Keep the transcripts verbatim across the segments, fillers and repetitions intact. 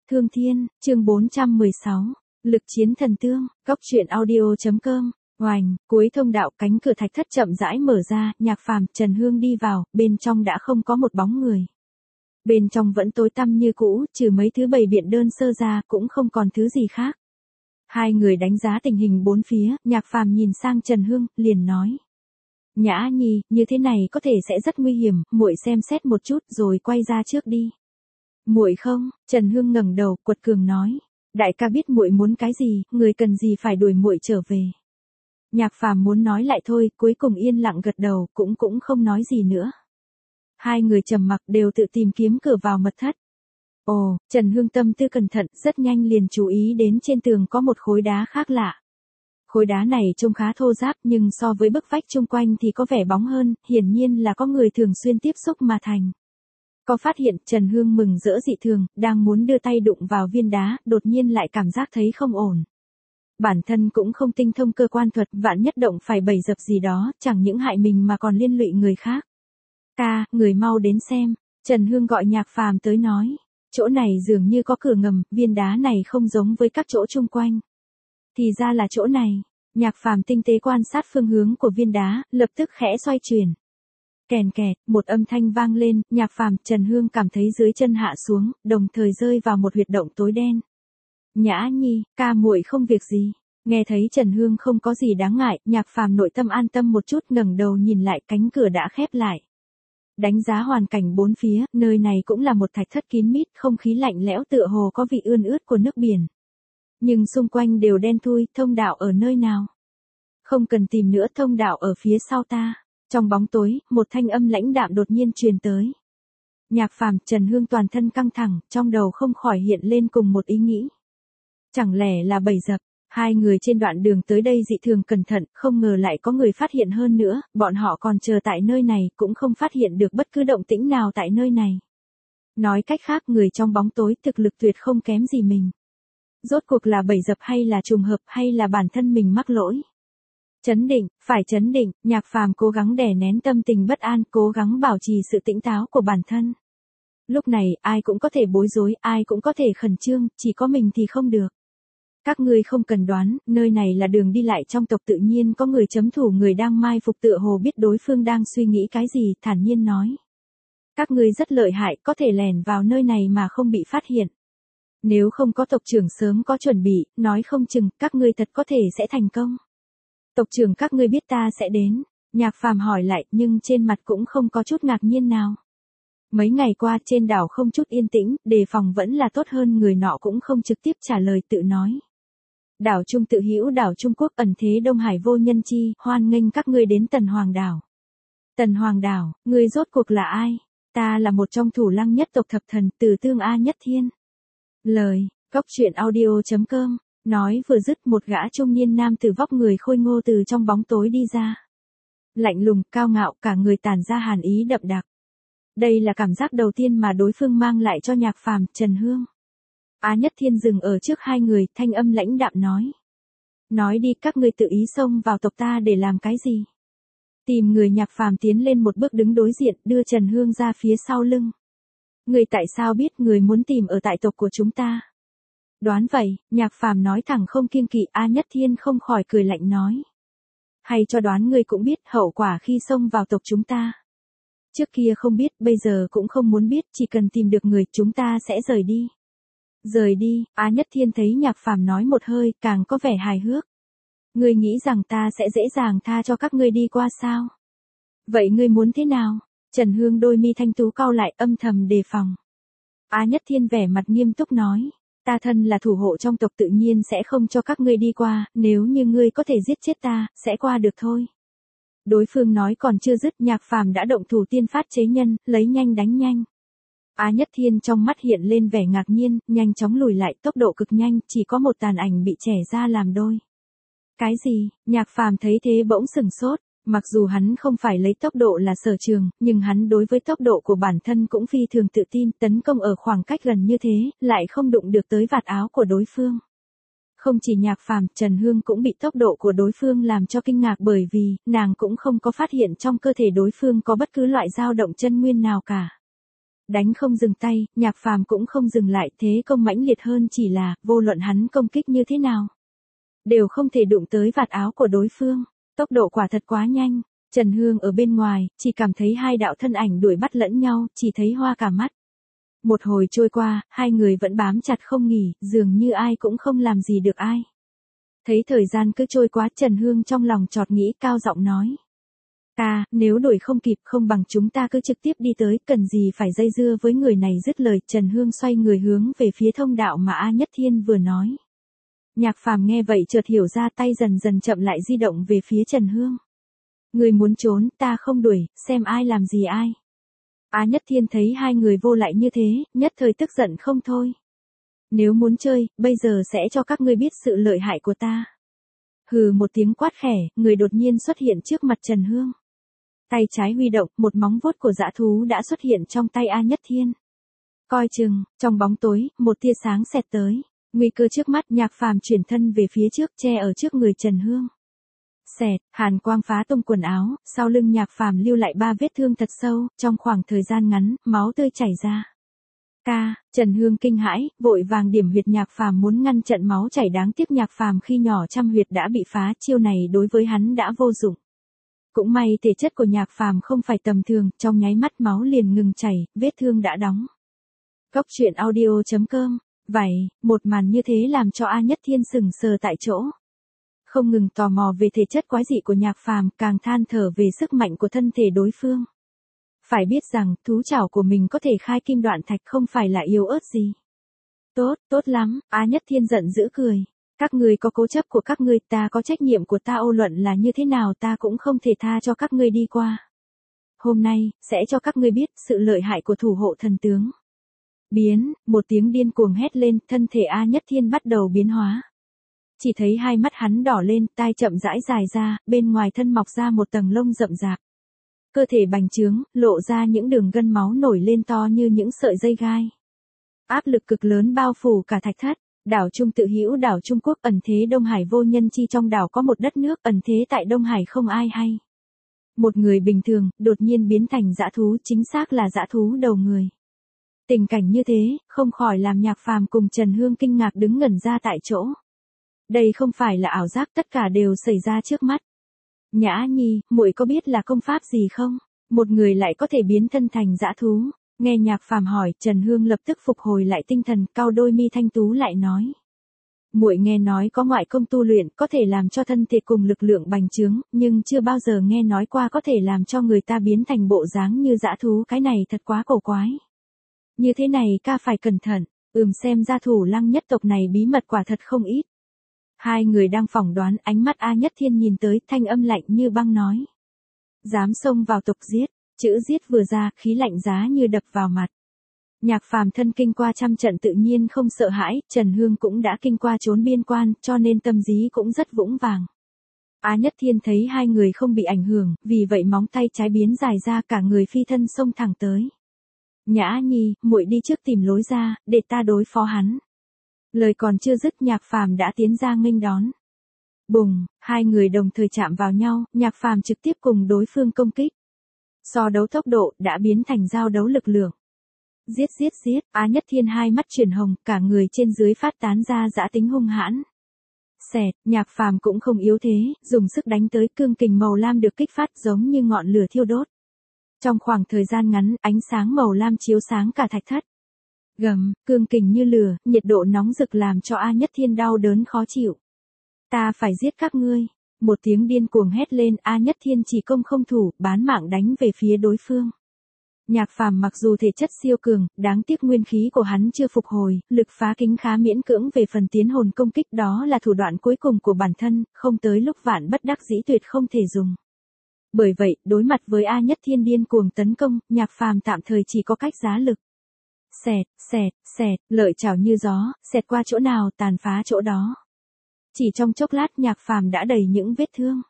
Thương Thiên, chương bốn trăm mười sáu, Lực chiến thần tương, Cóc truyện audio chấm com. Oành, cuối thông đạo cánh cửa thạch thất chậm rãi mở ra, Nhạc Phàm, Trần Hương đi vào, bên trong đã không có một bóng người. Bên trong vẫn tối tăm như cũ, trừ mấy thứ bày biện đơn sơ ra, cũng không còn thứ gì khác. Hai người đánh giá tình hình bốn phía, Nhạc Phàm nhìn sang Trần Hương, liền nói: "Nhã Nhi, như thế này có thể sẽ rất nguy hiểm, muội xem xét một chút rồi quay ra trước đi." "Muội không?" Trần Hương ngẩng đầu, quật cường nói: "Đại ca biết muội muốn cái gì, người cần gì phải đuổi muội trở về." Nhạc Phàm muốn nói lại thôi, cuối cùng yên lặng gật đầu, cũng cũng không nói gì nữa. Hai người trầm mặc đều tự tìm kiếm cửa vào mật thất. Ồ, Trần Hương tâm tư cẩn thận, rất nhanh liền chú ý đến trên tường có một khối đá khác lạ. Khối đá này trông khá thô ráp nhưng so với bức vách chung quanh thì có vẻ bóng hơn, hiển nhiên là có người thường xuyên tiếp xúc mà thành. Có phát hiện, Trần Hương mừng rỡ dị thường, đang muốn đưa tay đụng vào viên đá, đột nhiên lại cảm giác thấy không ổn. Bản thân cũng không tinh thông cơ quan thuật, vạn nhất động phải bẫy dập gì đó, chẳng những hại mình mà còn liên lụy người khác. "Ca, người mau đến xem." Trần Hương gọi Nhạc Phàm tới nói: "Chỗ này dường như có cửa ngầm, viên đá này không giống với các chỗ chung quanh." Thì ra là chỗ này. Nhạc Phàm tinh tế quan sát phương hướng của viên đá, lập tức khẽ xoay chuyển. Kèn kẹt, một âm thanh vang lên, Nhạc Phàm, Trần Hương cảm thấy dưới chân hạ xuống, đồng thời rơi vào một huyệt động tối đen. "Nhã Nhi, ca muội không việc gì." Nghe thấy Trần Hương không có gì đáng ngại, Nhạc Phàm nội tâm an tâm một chút, ngẩng đầu nhìn lại, cánh cửa đã khép lại. Đánh giá hoàn cảnh bốn phía, nơi này cũng là một thạch thất kín mít, không khí lạnh lẽo tựa hồ có vị ươn ướt của nước biển. Nhưng xung quanh đều đen thui, thông đạo ở nơi nào? "Không cần tìm nữa, thông đạo ở phía sau ta." Trong bóng tối, một thanh âm lãnh đạm đột nhiên truyền tới. Nhạc Phàm, Trần Hương toàn thân căng thẳng, trong đầu không khỏi hiện lên cùng một ý nghĩ. Chẳng lẽ là bẫy dập? Hai người trên đoạn đường tới đây dị thường cẩn thận, không ngờ lại có người phát hiện hơn nữa, bọn họ còn chờ tại nơi này, cũng không phát hiện được bất cứ động tĩnh nào tại nơi này. Nói cách khác, người trong bóng tối thực lực tuyệt không kém gì mình. Rốt cuộc là bẫy dập hay là trùng hợp hay là bản thân mình mắc lỗi? Chấn định, phải chấn định, Nhạc Phàm cố gắng đè nén tâm tình bất an, cố gắng bảo trì sự tỉnh táo của bản thân. Lúc này, ai cũng có thể bối rối, ai cũng có thể khẩn trương, chỉ có mình thì không được. "Các ngươi không cần đoán, nơi này là đường đi lại trong tộc, tự nhiên có người chấm thủ, người đang mai phục tựa hồ biết đối phương đang suy nghĩ cái gì, thản nhiên nói. Các ngươi rất lợi hại, có thể lẻn vào nơi này mà không bị phát hiện. Nếu không có tộc trưởng sớm có chuẩn bị, nói không chừng, các ngươi thật có thể sẽ thành công." "Tộc trưởng các ngươi biết ta sẽ đến?" Nhạc Phàm hỏi lại, nhưng trên mặt cũng không có chút ngạc nhiên nào. Mấy ngày qua trên đảo không chút yên tĩnh, đề phòng vẫn là tốt hơn, người nọ cũng không trực tiếp trả lời, tự nói. "Đảo Trung tự hữu đảo Trung Quốc, ẩn thế Đông Hải vô nhân chi, hoan nghênh các ngươi đến Tần Hoàng đảo." "Tần Hoàng đảo, ngươi rốt cuộc là ai?" "Ta là một trong thủ lăng nhất tộc thập thần, Từ Tương A Nhất Thiên." Lời, Cóc truyện audio chấm com. Nói vừa dứt, một gã trung niên nam tử vóc người khôi ngô từ trong bóng tối đi ra. Lạnh lùng, cao ngạo, cả người tản ra hàn ý đậm đặc. Đây là cảm giác đầu tiên mà đối phương mang lại cho Nhạc Phàm, Trần Hương. Á Nhất Thiên dừng ở trước hai người, thanh âm lãnh đạm nói. "Nói đi, các ngươi tự ý xông vào tộc ta để làm cái gì?" Tìm người. Nhạc Phàm tiến lên một bước đứng đối diện, đưa Trần Hương ra phía sau lưng. "Người tại sao biết người muốn tìm ở tại tộc của chúng ta?" "Đoán vậy." Nhạc Phàm nói thẳng không kiêng kỵ. Á Nhất Thiên không khỏi cười lạnh nói. "Hay cho đoán ngươi cũng biết hậu quả khi xông vào tộc chúng ta." "Trước kia không biết, bây giờ cũng không muốn biết, chỉ cần tìm được người, chúng ta sẽ rời đi." "Rời đi?" Á Nhất Thiên thấy Nhạc Phàm nói một hơi, càng có vẻ hài hước. "Ngươi nghĩ rằng ta sẽ dễ dàng tha cho các ngươi đi qua sao? Vậy ngươi muốn thế nào?" Trần Hương đôi mi thanh tú cau lại, âm thầm đề phòng. Á Nhất Thiên vẻ mặt nghiêm túc nói. "Ta thân là thủ hộ trong tộc, tự nhiên sẽ không cho các ngươi đi qua, nếu như ngươi có thể giết chết ta, sẽ qua được thôi." Đối phương nói còn chưa dứt, Nhạc Phàm đã động thủ tiên phát chế nhân, lấy nhanh đánh nhanh. Á Nhất Thiên trong mắt hiện lên vẻ ngạc nhiên, nhanh chóng lùi lại, tốc độ cực nhanh, chỉ có một tàn ảnh bị chẻ ra làm đôi. "Cái gì?" Nhạc Phàm thấy thế bỗng sừng sốt. Mặc dù hắn không phải lấy tốc độ là sở trường, nhưng hắn đối với tốc độ của bản thân cũng phi thường tự tin, tấn công ở khoảng cách gần như thế, lại không đụng được tới vạt áo của đối phương. Không chỉ Nhạc Phàm, Trần Hương cũng bị tốc độ của đối phương làm cho kinh ngạc, bởi vì nàng cũng không có phát hiện trong cơ thể đối phương có bất cứ loại dao động chân nguyên nào cả. Đánh không dừng tay, Nhạc Phàm cũng không dừng lại, thế công mãnh liệt hơn chỉ là, vô luận hắn công kích như thế nào, đều không thể đụng tới vạt áo của đối phương. Tốc độ quả thật quá nhanh. Trần Hương ở bên ngoài, chỉ cảm thấy hai đạo thân ảnh đuổi bắt lẫn nhau, chỉ thấy hoa cả mắt. Một hồi trôi qua, hai người vẫn bám chặt không nghỉ, dường như ai cũng không làm gì được ai. Thấy thời gian cứ trôi qua, Trần Hương trong lòng chợt nghĩ, cao giọng nói. Ta, nếu đuổi không kịp không bằng chúng ta cứ trực tiếp đi tới, cần gì phải dây dưa với người này. Dứt lời, Trần Hương xoay người hướng về phía thông đạo mà A Nhất Thiên vừa nói. Nhạc Phàm nghe vậy chợt hiểu ra, tay dần dần chậm lại di động về phía Trần Hương. Người muốn trốn, ta không đuổi, xem ai làm gì ai. A Nhất Thiên thấy hai người vô lại như thế, nhất thời tức giận không thôi. Nếu muốn chơi, bây giờ sẽ cho các ngươi biết sự lợi hại của ta. Hừ một tiếng quát khẽ, người đột nhiên xuất hiện trước mặt Trần Hương. Tay trái huy động, một móng vuốt của dã thú đã xuất hiện trong tay A Nhất Thiên. Coi chừng, trong bóng tối, một tia sáng xẹt tới. Nguy cơ trước mắt, Nhạc Phàm chuyển thân về phía trước, che ở trước người Trần Hương. Xẹt, hàn quang phá tung quần áo, sau lưng Nhạc Phàm lưu lại ba vết thương thật sâu, trong khoảng thời gian ngắn, máu tươi chảy ra. Ca, Trần Hương kinh hãi, vội vàng điểm huyệt Nhạc Phàm muốn ngăn trận máu chảy, đáng tiếc Nhạc Phàm khi nhỏ trăm huyệt đã bị phá, chiêu này đối với hắn đã vô dụng. Cũng may thể chất của Nhạc Phàm không phải tầm thường, trong nháy mắt máu liền ngừng chảy, vết thương đã đóng. Góc truyện audio chấm com. Vậy, một màn như thế làm cho A Nhất Thiên sững sờ tại chỗ. Không ngừng tò mò về thể chất quái dị của Nhạc Phàm, càng than thở về sức mạnh của thân thể đối phương. Phải biết rằng, thú chảo của mình có thể khai kim đoạn thạch, không phải là yếu ớt gì. Tốt, tốt lắm, A Nhất Thiên giận dữ cười. Các ngươi có cố chấp của các ngươi, ta có trách nhiệm của ta, ô luận là như thế nào ta cũng không thể tha cho các ngươi đi qua. Hôm nay, sẽ cho các ngươi biết sự lợi hại của thủ hộ thần tướng. Biến, một tiếng điên cuồng hét lên, thân thể A Nhất Thiên bắt đầu biến hóa. Chỉ thấy hai mắt hắn đỏ lên, tai chậm rãi dài ra, bên ngoài thân mọc ra một tầng lông rậm rạp. Cơ thể bành trướng, lộ ra những đường gân máu nổi lên to như những sợi dây gai. Áp lực cực lớn bao phủ cả thạch thất. Đảo Trung tự hữu đảo Trung Quốc, ẩn thế Đông Hải vô nhân chi, trong đảo có một đất nước, ẩn thế tại Đông Hải không ai hay. Một người bình thường, đột nhiên biến thành dã thú, chính xác là dã thú đầu người. Tình cảnh như thế, không khỏi làm Nhạc Phàm cùng Trần Hương kinh ngạc đứng ngẩn ra tại chỗ. Đây không phải là ảo giác, tất cả đều xảy ra trước mắt. Nhã Nhi, muội có biết là công pháp gì không? Một người lại có thể biến thân thành dã thú. Nghe Nhạc Phàm hỏi, Trần Hương lập tức phục hồi lại tinh thần, cau đôi mi thanh tú lại nói. Muội nghe nói có ngoại công tu luyện, có thể làm cho thân thể cùng lực lượng bành trướng, nhưng chưa bao giờ nghe nói qua có thể làm cho người ta biến thành bộ dáng như dã thú, cái này thật quá cổ quái. Như thế này ca phải cẩn thận, ừm xem ra Thủ Lăng nhất tộc này bí mật quả thật không ít. Hai người đang phỏng đoán, ánh mắt A Nhất Thiên nhìn tới, thanh âm lạnh như băng nói. Dám xông vào tộc giết. Chữ giết vừa ra, khí lạnh giá như đập vào mặt. Nhạc Phàm thân kinh qua trăm trận tự nhiên không sợ hãi, Trần Hương cũng đã kinh qua trốn biên quan, cho nên tâm trí cũng rất vững vàng. A Nhất Thiên thấy hai người không bị ảnh hưởng, vì vậy móng tay trái biến dài ra, cả người phi thân xông thẳng tới. Nhã Nhi, muội đi trước tìm lối ra, để ta đối phó hắn. Lời còn chưa dứt, Nhạc Phàm đã tiến ra nghênh đón. Bùng, hai người đồng thời chạm vào nhau, Nhạc Phàm trực tiếp cùng đối phương công kích. So đấu tốc độ, đã biến thành giao đấu lực lượng. Giết giết giết, A Nhất Thiên hai mắt chuyển hồng, cả người trên dưới phát tán ra dã tính hung hãn. Xẹt, Nhạc Phàm cũng không yếu thế, dùng sức đánh tới, cương kình màu lam được kích phát giống như ngọn lửa thiêu đốt. Trong khoảng thời gian ngắn, ánh sáng màu lam chiếu sáng cả thạch thất. Gầm, cương kình như lửa, nhiệt độ nóng rực làm cho A Nhất Thiên đau đớn khó chịu. Ta phải giết các ngươi. Một tiếng điên cuồng hét lên, A Nhất Thiên chỉ công không thủ, bán mạng đánh về phía đối phương. Nhạc Phàm mặc dù thể chất siêu cường, đáng tiếc nguyên khí của hắn chưa phục hồi, lực phá kính khá miễn cưỡng, về phần tiến hồn công kích đó là thủ đoạn cuối cùng của bản thân, không tới lúc vạn bất đắc dĩ tuyệt không thể dùng. Bởi vậy, đối mặt với A Nhất Thiên điên cuồng tấn công, Nhạc Phàm tạm thời chỉ có cách giá lực. Xẹt, xẹt, xẹt, lợi chảo như gió, xẹt qua chỗ nào tàn phá chỗ đó. Chỉ trong chốc lát, Nhạc Phàm đã đầy những vết thương.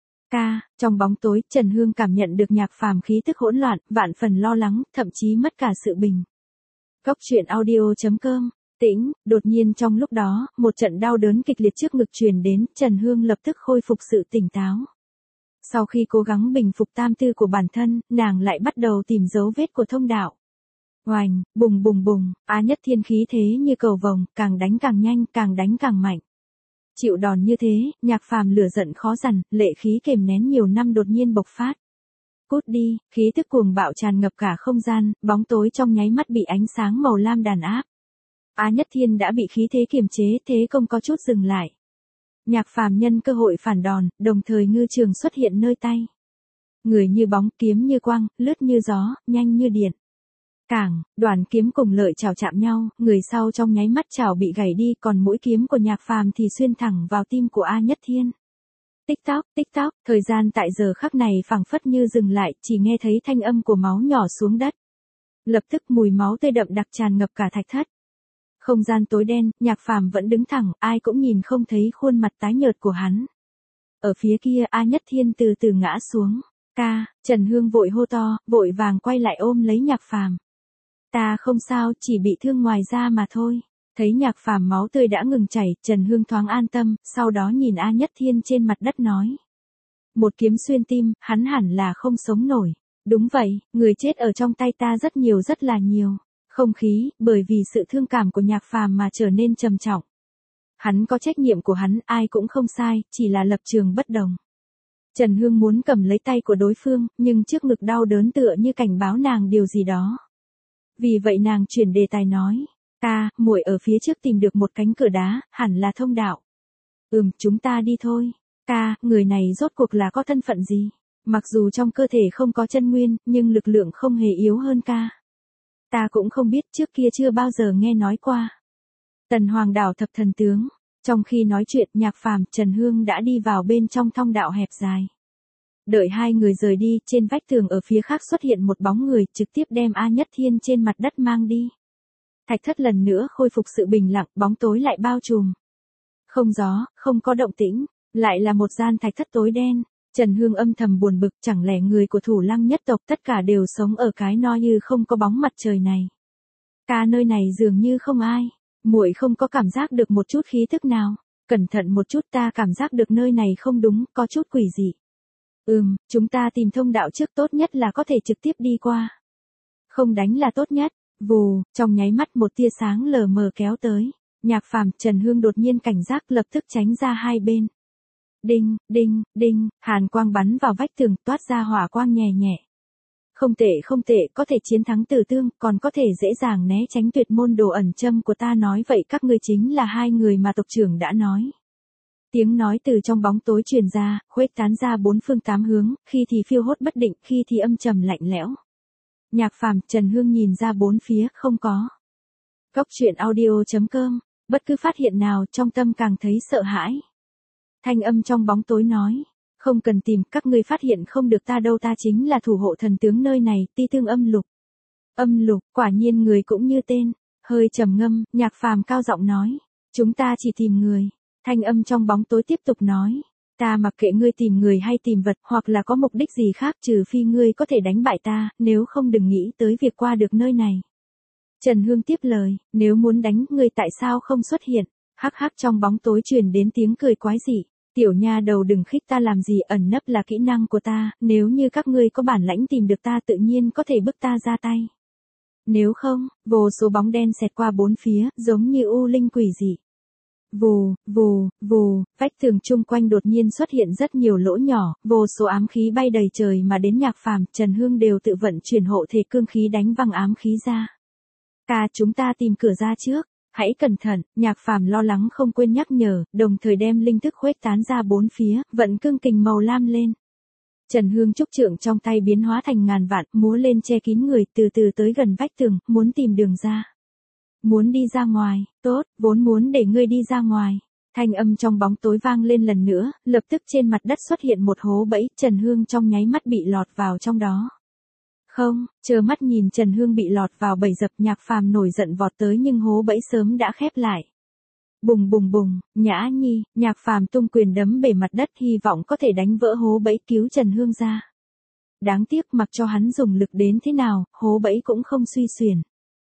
Ca, trong bóng tối, Trần Hương cảm nhận được Nhạc Phàm khí tức hỗn loạn, vạn phần lo lắng, thậm chí mất cả sự bình. Góc truyện audio chấm com. Tĩnh, đột nhiên trong lúc đó, một trận đau đớn kịch liệt trước ngực truyền đến, Trần Hương lập tức khôi phục sự tỉnh táo. Sau khi cố gắng bình phục tam tư của bản thân, nàng lại bắt đầu tìm dấu vết của thông đạo. Oành, bùng bùng bùng, Á Nhất Thiên khí thế như cầu vồng, càng đánh càng nhanh, càng đánh càng mạnh. Chịu đòn như thế, Nhạc Phàm lửa giận khó dằn, lệ khí kềm nén nhiều năm đột nhiên bộc phát. Cút đi, khí tức cuồng bạo tràn ngập cả không gian, bóng tối trong nháy mắt bị ánh sáng màu lam đàn áp. Á Nhất Thiên đã bị khí thế kiềm chế, thế công có chút dừng lại. Nhạc Phàm nhân cơ hội phản đòn, đồng thời ngư trường xuất hiện nơi tay. Người như bóng, kiếm như quang, lướt như gió, nhanh như điện. Cảng, đoàn kiếm cùng lợi chảo chạm nhau, người sau trong nháy mắt chảo bị gãy đi, còn mũi kiếm của Nhạc Phàm thì xuyên thẳng vào tim của A Nhất Thiên. Tích tóc, tích tóc, thời gian tại giờ khắc này phảng phất như dừng lại, chỉ nghe thấy thanh âm của máu nhỏ xuống đất. Lập tức mùi máu tươi đậm đặc tràn ngập cả thạch thất. Không gian tối đen, Nhạc Phàm vẫn đứng thẳng, ai cũng nhìn không thấy khuôn mặt tái nhợt của hắn. Ở phía kia A Nhất Thiên từ từ ngã xuống. Ca, Trần Hương vội hô to, vội vàng quay lại ôm lấy Nhạc Phàm. Ta không sao, chỉ bị thương ngoài da mà thôi. Thấy Nhạc Phàm máu tươi đã ngừng chảy, Trần Hương thoáng an tâm, sau đó nhìn A Nhất Thiên trên mặt đất nói. Một kiếm xuyên tim, hắn hẳn là không sống nổi. Đúng vậy, người chết ở trong tay ta rất nhiều rất là nhiều. Không khí, bởi vì sự thương cảm của Nhạc Phàm mà trở nên trầm trọng. Hắn có trách nhiệm của hắn, ai cũng không sai, chỉ là lập trường bất đồng. Trần Hương muốn cầm lấy tay của đối phương, nhưng trước ngực đau đớn tựa như cảnh báo nàng điều gì đó. Vì vậy nàng chuyển đề tài nói, ta, muội ở phía trước tìm được một cánh cửa đá, hẳn là thông đạo. Ừm, chúng ta đi thôi. Ca, người này rốt cuộc là có thân phận gì? Mặc dù trong cơ thể không có chân nguyên, nhưng lực lượng không hề yếu hơn ca. Ta cũng không biết, trước kia chưa bao giờ nghe nói qua. Tần Hoàng đảo thập thần tướng. Trong khi nói chuyện, Nhạc Phàm, Trần Hương đã đi vào bên trong thông đạo hẹp dài. Đợi hai người rời đi, trên vách tường ở phía khác xuất hiện một bóng người, trực tiếp đem A Nhất Thiên trên mặt đất mang đi. Thạch thất lần nữa khôi phục sự bình lặng, bóng tối lại bao trùm. Không gió, không có động tĩnh, lại là một gian thạch thất tối đen. Trần Hương âm thầm buồn bực, chẳng lẽ người của Thủ Lăng nhất tộc tất cả đều sống ở cái no như không có bóng mặt trời này. Cả nơi này dường như không ai. Muội không có cảm giác được một chút khí tức nào. Cẩn thận một chút, ta cảm giác được nơi này không đúng, có chút quỷ dị. Ừm, chúng ta tìm thông đạo trước, tốt nhất là có thể trực tiếp đi qua. Không đánh là tốt nhất. Vù, trong nháy mắt một tia sáng lờ mờ kéo tới. Nhạc Phàm, Trần Hương đột nhiên cảnh giác, lập tức tránh ra hai bên. Đinh, đinh, đinh, hàn quang bắn vào vách tường, toát ra hỏa quang nhẹ nhẹ. Không tệ không tệ, có thể chiến thắng Tử Tương, còn có thể dễ dàng né tránh tuyệt môn đồ ẩn châm của ta, nói vậy các ngươi chính là hai người mà tộc trưởng đã nói. Tiếng nói từ trong bóng tối truyền ra, khuếch tán ra bốn phương tám hướng, khi thì phiêu hốt bất định, khi thì âm trầm lạnh lẽo. Nhạc Phàm, Trần Hương nhìn ra bốn phía, không có. Cốc truyện audio chấm com, bất cứ phát hiện nào trong tâm càng thấy sợ hãi. Thanh âm trong bóng tối nói. Không cần tìm, các ngươi phát hiện không được ta đâu, ta chính là thủ hộ thần tướng nơi này, Ti Tương Âm Lục. Âm Lục, quả nhiên người cũng như tên. Hơi trầm ngâm, Nhạc Phàm cao giọng nói. Chúng ta chỉ tìm người. Thanh âm trong bóng tối tiếp tục nói. Ta mặc kệ ngươi tìm người hay tìm vật, hoặc là có mục đích gì khác, trừ phi ngươi có thể đánh bại ta, nếu không đừng nghĩ tới việc qua được nơi này. Trần Hương tiếp lời, nếu muốn đánh, ngươi tại sao không xuất hiện? Hắc hắc, trong bóng tối truyền đến tiếng cười quái dị. Tiểu nha đầu đừng khích ta làm gì, ẩn nấp là kỹ năng của ta, nếu như các ngươi có bản lãnh tìm được ta tự nhiên có thể bức ta ra tay. Nếu không, vô số bóng đen xẹt qua bốn phía, giống như u linh quỷ dị. Vù, vù, vù, vách tường chung quanh đột nhiên xuất hiện rất nhiều lỗ nhỏ, vô số ám khí bay đầy trời mà đến Nhạc Phàm, Trần Hương đều tự vận chuyển hộ thể cương khí đánh văng ám khí ra. Ca, chúng ta tìm cửa ra trước. Hãy cẩn thận, Nhạc Phàm lo lắng không quên nhắc nhở, đồng thời đem linh thức khuếch tán ra bốn phía, vận cương kình màu lam lên. Trần Hương trúc trượng trong tay biến hóa thành ngàn vạn, múa lên che kín người, từ từ tới gần vách tường, muốn tìm đường ra. Muốn đi ra ngoài, tốt, vốn muốn để ngươi đi ra ngoài. Thanh âm trong bóng tối vang lên lần nữa, lập tức trên mặt đất xuất hiện một hố bẫy, Trần Hương trong nháy mắt bị lọt vào trong đó. Không, chờ mắt nhìn Trần Hương bị lọt vào bẫy dập, Nhạc Phàm nổi giận vọt tới nhưng hố bẫy sớm đã khép lại. Bùng bùng bùng, Nhã Nhi, Nhạc Phàm tung quyền đấm bể mặt đất, hy vọng có thể đánh vỡ hố bẫy cứu Trần Hương ra. Đáng tiếc, mặc cho hắn dùng lực đến thế nào, hố bẫy cũng không suy xuyển.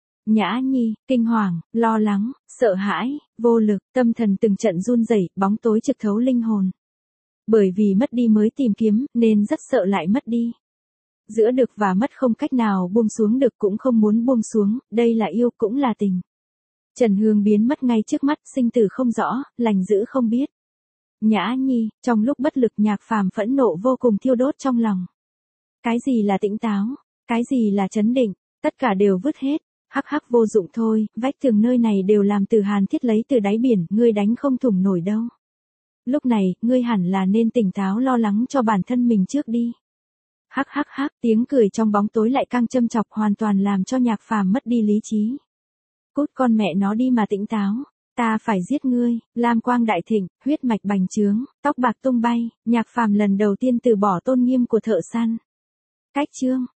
Nhã Nhi, kinh hoàng, lo lắng, sợ hãi, vô lực, tâm thần từng trận run rẩy, bóng tối trực thấu linh hồn. Bởi vì mất đi mới tìm kiếm, nên rất sợ lại mất đi. Giữa được và mất không cách nào buông xuống được cũng không muốn buông xuống, đây là yêu cũng là tình. Trần Hương biến mất ngay trước mắt, sinh tử không rõ, lành dữ không biết. Nhã Nhi, trong lúc bất lực Nhạc Phàm phẫn nộ vô cùng thiêu đốt trong lòng. Cái gì là tĩnh táo? Cái gì là trấn định? Tất cả đều vứt hết. Hắc hắc vô dụng thôi, vách tường nơi này đều làm từ hàn thiết lấy từ đáy biển, ngươi đánh không thủng nổi đâu. Lúc này, ngươi hẳn là nên tỉnh táo lo lắng cho bản thân mình trước đi. Hắc hắc hắc, tiếng cười trong bóng tối lại càng châm chọc, hoàn toàn làm cho Nhạc Phàm mất đi lý trí. Cút con mẹ nó đi mà tĩnh táo, ta phải giết ngươi. Lam quang đại thịnh, huyết mạch bành trướng, tóc bạc tung bay, Nhạc Phàm lần đầu tiên từ bỏ tôn nghiêm của thợ săn. Cách chương